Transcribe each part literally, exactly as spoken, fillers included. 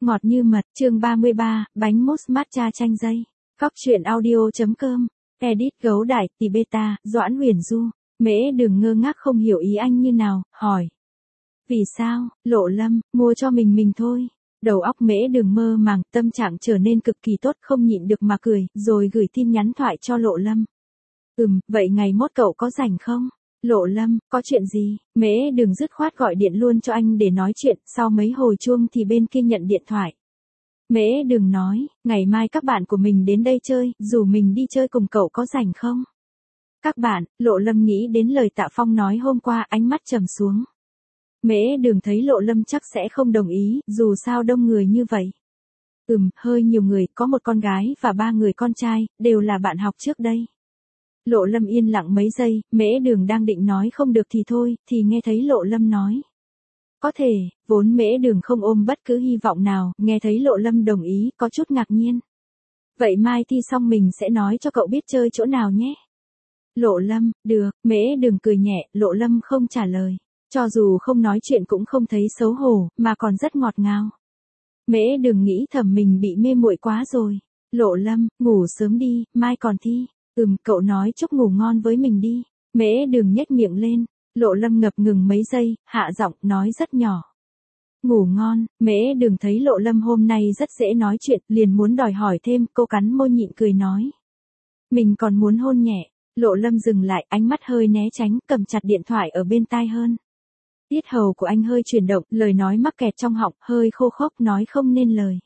Ngọt như mật, chương ba mươi ba, bánh mousse matcha chanh dây. Cóc truyện audio.com. Edit gấu đại, tỷ beta, Doãn Huyền Du. Mễ đừng ngơ ngác không hiểu ý anh như nào, hỏi. Vì sao, Lộ Lâm, mua cho mình mình thôi. Đầu óc Mễ đừng mơ màng, tâm trạng trở nên cực kỳ tốt không nhịn được mà cười, rồi gửi tin nhắn thoại cho Lộ Lâm. Ừm, vậy ngày mốt cậu có rảnh không? Lộ Lâm, có chuyện gì? Mễ đừng dứt khoát gọi điện luôn cho anh để nói chuyện, sau mấy hồi chuông thì bên kia nhận điện thoại. Mễ đừng nói, ngày mai các bạn của mình đến đây chơi, rủ mình đi chơi cùng cậu có rảnh không? Các bạn, Lộ Lâm nghĩ đến lời Tạ Phong nói hôm qua, ánh mắt trầm xuống. Mễ đừng thấy Lộ Lâm chắc sẽ không đồng ý, dù sao đông người như vậy. Ừm, hơi nhiều người, có một con gái và ba người con trai, đều là bạn học trước đây. Lộ Lâm yên lặng mấy giây, Mễ Đường đang định nói không được thì thôi, thì nghe thấy Lộ Lâm nói. Có thể, vốn Mễ Đường không ôm bất cứ hy vọng nào, nghe thấy Lộ Lâm đồng ý, có chút ngạc nhiên. Vậy mai thi xong mình sẽ nói cho cậu biết chơi chỗ nào nhé. Lộ Lâm, được, Mễ Đường cười nhẹ, Lộ Lâm không trả lời. Cho dù không nói chuyện cũng không thấy xấu hổ, mà còn rất ngọt ngào. Mễ Đường nghĩ thầm mình bị mê muội quá rồi. Lộ Lâm, ngủ sớm đi, mai còn thi. Ừm, cậu nói chúc ngủ ngon với mình đi. Mễ đừng nhếch miệng lên. Lộ Lâm ngập ngừng mấy giây, hạ giọng, nói rất nhỏ. Ngủ ngon, Mễ đừng thấy Lộ Lâm hôm nay rất dễ nói chuyện, liền muốn đòi hỏi thêm, cô cắn môi nhịn cười nói. Mình còn muốn hôn nhẹ. Lộ Lâm dừng lại, ánh mắt hơi né tránh, cầm chặt điện thoại ở bên tai hơn. Tiết hầu của anh hơi chuyển động, lời nói mắc kẹt trong họng, hơi khô khốc, nói không nên lời.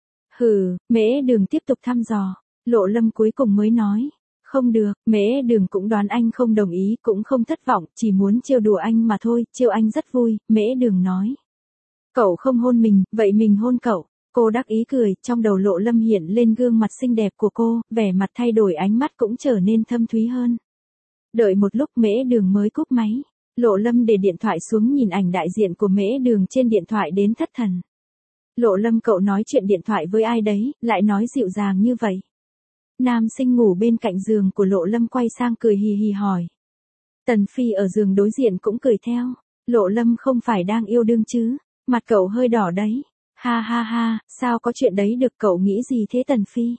Hừ, Mễ đừng tiếp tục thăm dò. Lộ Lâm cuối cùng mới nói. Không được, Mễ Đường cũng đoán anh không đồng ý, cũng không thất vọng, chỉ muốn trêu đùa anh mà thôi, trêu anh rất vui, Mễ Đường nói. Cậu không hôn mình, vậy mình hôn cậu. Cô đắc ý cười, trong đầu Lộ Lâm hiện lên gương mặt xinh đẹp của cô, vẻ mặt thay đổi, ánh mắt cũng trở nên thâm thúy hơn. Đợi một lúc Mễ Đường mới cúp máy. Lộ Lâm để điện thoại xuống nhìn ảnh đại diện của Mễ Đường trên điện thoại đến thất thần. Lộ Lâm, cậu nói chuyện điện thoại với ai đấy, lại nói dịu dàng như vậy. Nam sinh ngủ bên cạnh giường của Lộ Lâm quay sang cười hì hì hỏi. Tần Phi ở giường đối diện cũng cười theo. Lộ Lâm, không phải đang yêu đương chứ? Mặt cậu hơi đỏ đấy. Ha ha ha, sao có chuyện đấy được, cậu nghĩ gì thế Tần Phi?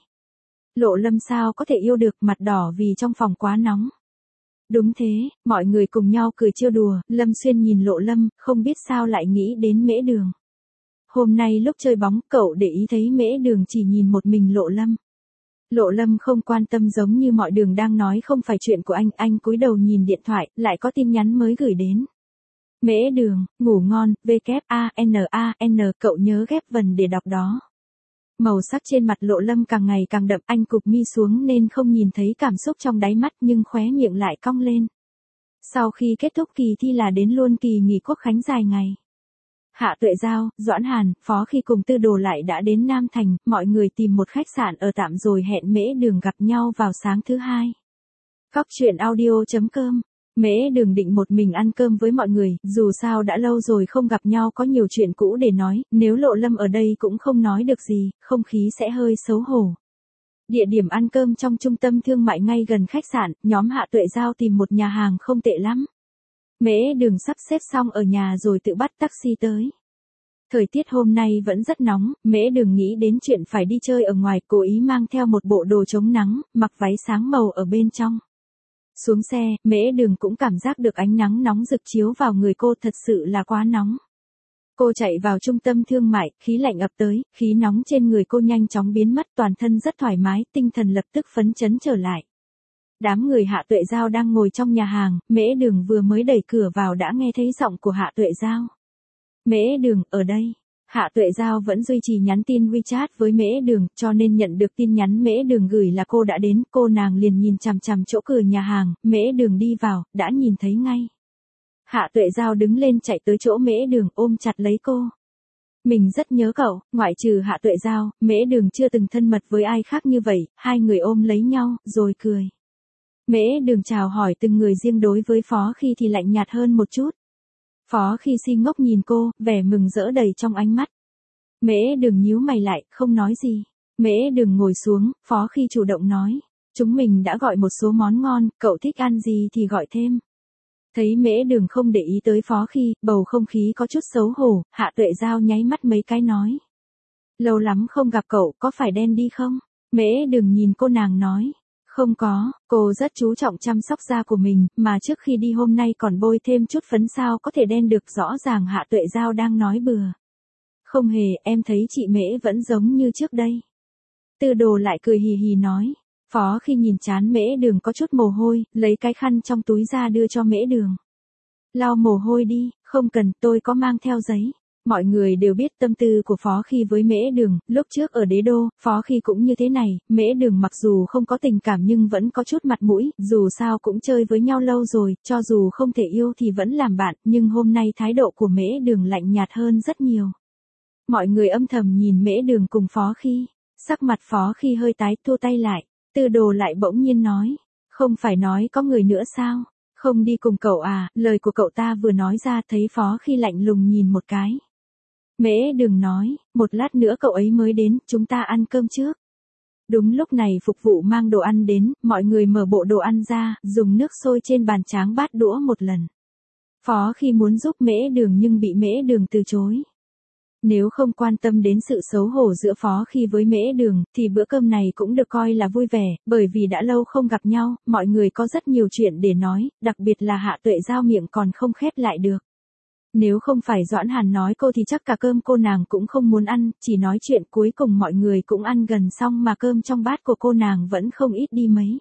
Lộ Lâm, sao có thể yêu được, mặt đỏ vì trong phòng quá nóng. Đúng thế, mọi người cùng nhau cười trêu đùa, Lâm Xuyên nhìn Lộ Lâm, không biết sao lại nghĩ đến Mễ Đường. Hôm nay lúc chơi bóng, cậu để ý thấy Mễ Đường chỉ nhìn một mình Lộ Lâm. Lộ Lâm không quan tâm, giống như mọi đường đang nói không phải chuyện của anh, anh cúi đầu nhìn điện thoại, lại có tin nhắn mới gửi đến. Mễ Đường, ngủ ngon, W A N A N, cậu nhớ ghép vần để đọc đó. Màu sắc trên mặt Lộ Lâm càng ngày càng đậm, anh cụp mi xuống nên không nhìn thấy cảm xúc trong đáy mắt, nhưng khóe miệng lại cong lên. Sau khi kết thúc kỳ thi là đến luôn kỳ nghỉ quốc khánh dài ngày. Hạ Tuệ Giao, Doãn Hàn, Phó Khi cùng Tư Đồ lại đã đến Nam Thành, mọi người tìm một khách sạn ở tạm rồi hẹn Mễ Đường gặp nhau vào sáng thứ hai. Cóc truyện audio.com. Mễ Đường định một mình ăn cơm với mọi người, dù sao đã lâu rồi không gặp nhau, có nhiều chuyện cũ để nói, nếu Lộ Lâm ở đây cũng không nói được gì, không khí sẽ hơi xấu hổ. Địa điểm ăn cơm trong trung tâm thương mại ngay gần khách sạn, nhóm Hạ Tuệ Giao tìm một nhà hàng không tệ lắm. Mễ Đường sắp xếp xong ở nhà rồi tự bắt taxi tới. Thời tiết hôm nay vẫn rất nóng, Mễ Đường nghĩ đến chuyện phải đi chơi ở ngoài, cố ý mang theo một bộ đồ chống nắng, mặc váy sáng màu ở bên trong. Xuống xe, Mễ Đường cũng cảm giác được ánh nắng nóng rực chiếu vào người cô, thật sự là quá nóng. Cô chạy vào trung tâm thương mại, khí lạnh ập tới, khí nóng trên người cô nhanh chóng biến mất, toàn thân rất thoải mái, tinh thần lập tức phấn chấn trở lại. Đám người Hạ Tuệ Giao đang ngồi trong nhà hàng, Mễ Đường vừa mới đẩy cửa vào đã nghe thấy giọng của Hạ Tuệ Giao. Mễ Đường, ở đây. Hạ Tuệ Giao vẫn duy trì nhắn tin WeChat với Mễ Đường, cho nên nhận được tin nhắn Mễ Đường gửi là cô đã đến, cô nàng liền nhìn chằm chằm chỗ cửa nhà hàng, Mễ Đường đi vào, đã nhìn thấy ngay. Hạ Tuệ Giao đứng lên chạy tới chỗ Mễ Đường, ôm chặt lấy cô. Mình rất nhớ cậu, ngoại trừ Hạ Tuệ Giao, Mễ Đường chưa từng thân mật với ai khác như vậy, hai người ôm lấy nhau, rồi cười. Mễ Đường chào hỏi từng người riêng, đối với Phó Khi thì lạnh nhạt hơn một chút. Phó Khi si ngốc nhìn cô, vẻ mừng rỡ đầy trong ánh mắt. Mễ Đường nhíu mày lại, không nói gì. Mễ Đường ngồi xuống, Phó Khi chủ động nói. Chúng mình đã gọi một số món ngon, cậu thích ăn gì thì gọi thêm. Thấy Mễ Đường không để ý tới Phó Khi, bầu không khí có chút xấu hổ, Hạ Tuệ Giao nháy mắt mấy cái nói. Lâu lắm không gặp cậu, có phải đen đi không? Mễ Đường nhìn cô nàng nói. Không có, cô rất chú trọng chăm sóc da của mình, mà trước khi đi hôm nay còn bôi thêm chút phấn sao có thể đen được, rõ ràng Hạ Tuệ Giao đang nói bừa. Không hề, em thấy chị Mễ vẫn giống như trước đây. Tư Đồ lại cười hì hì nói. Phó Khi nhìn trán Mễ Đường có chút mồ hôi, lấy cái khăn trong túi ra đưa cho Mễ Đường. Lau mồ hôi đi, không cần, tôi có mang theo giấy. Mọi người đều biết tâm tư của Phó Khi với Mễ Đường, lúc trước ở Đế Đô, Phó Khi cũng như thế này, Mễ Đường mặc dù không có tình cảm nhưng vẫn có chút mặt mũi, dù sao cũng chơi với nhau lâu rồi, cho dù không thể yêu thì vẫn làm bạn, nhưng hôm nay thái độ của Mễ Đường lạnh nhạt hơn rất nhiều. Mọi người âm thầm nhìn Mễ Đường cùng Phó Khi, sắc mặt Phó Khi hơi tái, thua tay lại, Tư Đồ lại bỗng nhiên nói, không phải nói có người nữa sao? Không đi cùng cậu à? Lời của cậu ta vừa nói ra thấy Phó Khi lạnh lùng nhìn một cái. Mễ Đường nói, một lát nữa cậu ấy mới đến, chúng ta ăn cơm trước. Đúng lúc này phục vụ mang đồ ăn đến, mọi người mở bộ đồ ăn ra, dùng nước sôi trên bàn tráng bát đũa một lần. Phó Khi muốn giúp Mễ Đường nhưng bị Mễ Đường từ chối. Nếu không quan tâm đến sự xấu hổ giữa Phó Khi với Mễ Đường, thì bữa cơm này cũng được coi là vui vẻ, bởi vì đã lâu không gặp nhau, mọi người có rất nhiều chuyện để nói, đặc biệt là Hạ Tuệ Giao miệng còn không khép lại được. Nếu không phải Doãn Hàn nói cô thì chắc cả cơm cô nàng cũng không muốn ăn, chỉ nói chuyện cuối cùng mọi người cũng ăn gần xong mà cơm trong bát của cô nàng vẫn không ít đi mấy.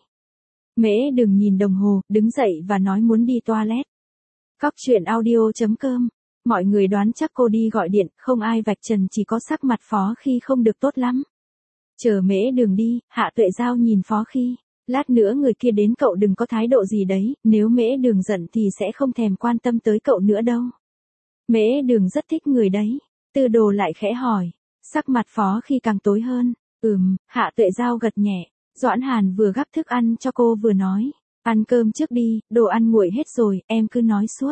Mễ Đường nhìn đồng hồ, đứng dậy và nói muốn đi toilet. Cóc truyện audio chấm com. Mọi người đoán chắc cô đi gọi điện, không ai vạch trần, chỉ có sắc mặt Phó Khi không được tốt lắm. Chờ Mễ Đường đi, Hạ Tuệ Giao nhìn Phó Khi. Lát nữa người kia đến cậu đừng có thái độ gì đấy, nếu Mễ Đường giận thì sẽ không thèm quan tâm tới cậu nữa đâu. Mễ Đường rất thích người đấy. Tư Đồ lại khẽ hỏi. Sắc mặt Phó Khi càng tối hơn. Ừm, Hạ Tuệ Giao gật nhẹ. Doãn Hàn vừa gắp thức ăn cho cô vừa nói. Ăn cơm trước đi, đồ ăn nguội hết rồi, em cứ nói suốt.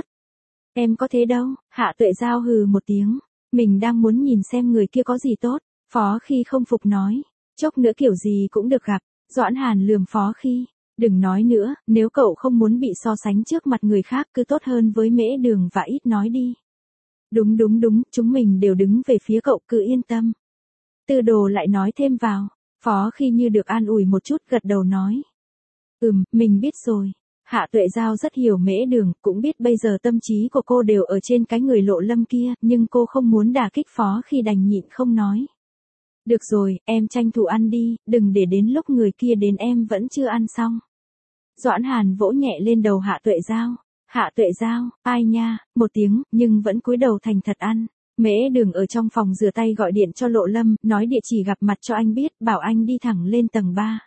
Em có thế đâu, Hạ Tuệ Giao hừ một tiếng. Mình đang muốn nhìn xem người kia có gì tốt. Phó Khi không phục nói. Chốc nữa kiểu gì cũng được gặp. Doãn Hàn lườm Phó Khi. Đừng nói nữa, nếu cậu không muốn bị so sánh trước mặt người khác cứ tốt hơn với Mễ Đường và ít nói đi. Đúng đúng đúng, chúng mình đều đứng về phía cậu, cứ yên tâm. Tư Đồ lại nói thêm vào. Phó Khi như được an ủi một chút gật đầu nói. Ừm, mình biết rồi. Hạ Tuệ Giao rất hiểu Mễ Đường, cũng biết bây giờ tâm trí của cô đều ở trên cái người Lộ Lâm kia, nhưng cô không muốn đả kích Phó Khi đành nhịn không nói. Được rồi, em tranh thủ ăn đi, đừng để đến lúc người kia đến em vẫn chưa ăn xong. Doãn Hàn vỗ nhẹ lên đầu Hạ Tuệ Giao. Hạ Tuệ Giao, ai nha, một tiếng, nhưng vẫn cúi đầu thành thật ăn. Mễ Đường ở trong phòng rửa tay gọi điện cho Lộ Lâm, nói địa chỉ gặp mặt cho anh biết, bảo anh đi thẳng lên tầng ba.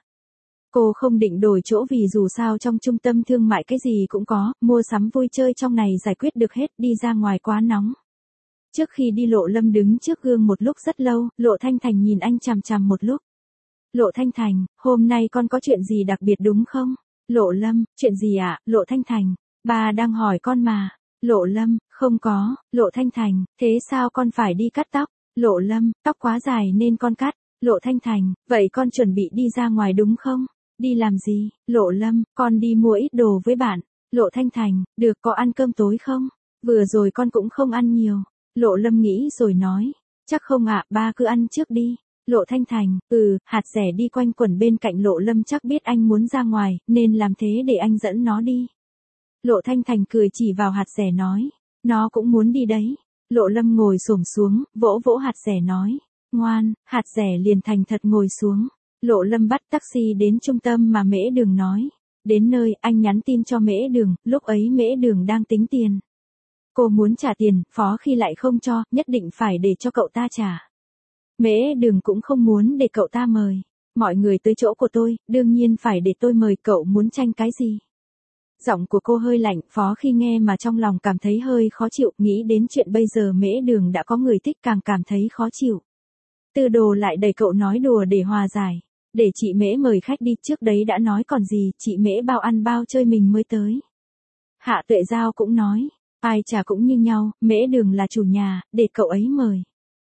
Cô không định đổi chỗ vì dù sao trong trung tâm thương mại cái gì cũng có, mua sắm vui chơi trong này giải quyết được hết, đi ra ngoài quá nóng. Trước khi đi Lộ Lâm đứng trước gương một lúc rất lâu, Lộ Thanh Thành nhìn anh chằm chằm một lúc. Lộ Thanh Thành, hôm nay con có chuyện gì đặc biệt đúng không? Lộ Lâm, chuyện gì ạ? À? Lộ Thanh Thành, bà đang hỏi con mà. Lộ Lâm, không có. Lộ Thanh Thành, thế sao con phải đi cắt tóc? Lộ Lâm, tóc quá dài nên con cắt. Lộ Thanh Thành, vậy con chuẩn bị đi ra ngoài đúng không? Đi làm gì? Lộ Lâm, con đi mua ít đồ với bạn. Lộ Thanh Thành, được, có ăn cơm tối không? Vừa rồi con cũng không ăn nhiều. Lộ Lâm nghĩ rồi nói, chắc không ạ, ba cứ ăn trước đi. Lộ Thanh Thành, ừ, hạt rẻ đi quanh quẩn bên cạnh Lộ Lâm chắc biết anh muốn ra ngoài, nên làm thế để anh dẫn nó đi. Lộ Thanh Thành cười chỉ vào hạt rẻ nói, nó cũng muốn đi đấy. Lộ Lâm ngồi xổm xuống, vỗ vỗ hạt rẻ nói, ngoan, hạt rẻ liền thành thật ngồi xuống. Lộ Lâm bắt taxi đến trung tâm mà Mễ Đường nói. Đến nơi, anh nhắn tin cho Mễ Đường, lúc ấy Mễ Đường đang tính tiền. Cô muốn trả tiền, Phó Khi lại không cho, nhất định phải để cho cậu ta trả. Mễ Đường cũng không muốn để cậu ta mời. Mọi người tới chỗ của tôi, đương nhiên phải để tôi mời, cậu muốn tranh cái gì? Giọng của cô hơi lạnh, Phó Khi nghe mà trong lòng cảm thấy hơi khó chịu, nghĩ đến chuyện bây giờ Mễ Đường đã có người thích càng cảm thấy khó chịu. Tư Đồ lại đẩy cậu nói đùa để hòa giải. Để chị Mễ mời khách đi, trước đấy đã nói còn gì, chị Mễ bao ăn bao chơi mình mới tới. Hạ Tuệ Giao cũng nói, ai trả cũng như nhau, Mễ Đường là chủ nhà, để cậu ấy mời.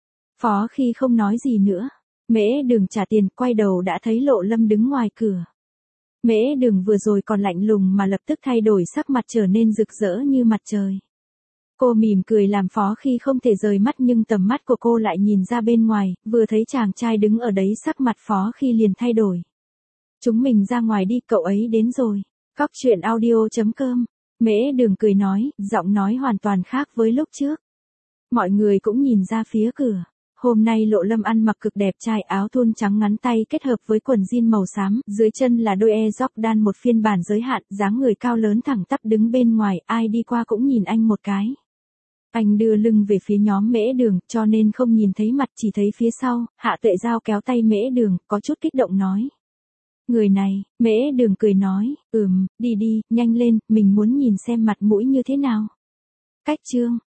Phó Khi không nói gì nữa. Mễ Đường trả tiền, quay đầu đã thấy Lộ Lâm đứng ngoài cửa. Mễ Đường vừa rồi còn lạnh lùng mà lập tức thay đổi sắc mặt trở nên rực rỡ như mặt trời. Cô mỉm cười làm phó khi không thể rời mắt nhưng tầm mắt của cô lại nhìn ra bên ngoài, vừa thấy chàng trai đứng ở đấy sắc mặt phó khi liền thay đổi. Chúng mình ra ngoài đi, cậu ấy đến rồi. Cóc truyện audio chấm com. Mễ Đường cười nói, giọng nói hoàn toàn khác với lúc trước. Mọi người cũng nhìn ra phía cửa. Hôm nay Lộ Lâm ăn mặc cực đẹp trai, áo thun trắng ngắn tay kết hợp với quần jean màu xám, dưới chân là đôi Air Jordan một phiên bản giới hạn, dáng người cao lớn thẳng tắp đứng bên ngoài, ai đi qua cũng nhìn anh một cái. Anh đưa lưng về phía nhóm Mễ Đường, cho nên không nhìn thấy mặt, chỉ thấy phía sau. Hạ Tuệ Giao kéo tay Mễ Đường, có chút kích động nói. Người này, Mễ Đường cười nói, ừm, đi đi, nhanh lên, mình muốn nhìn xem mặt mũi như thế nào. Cách chương.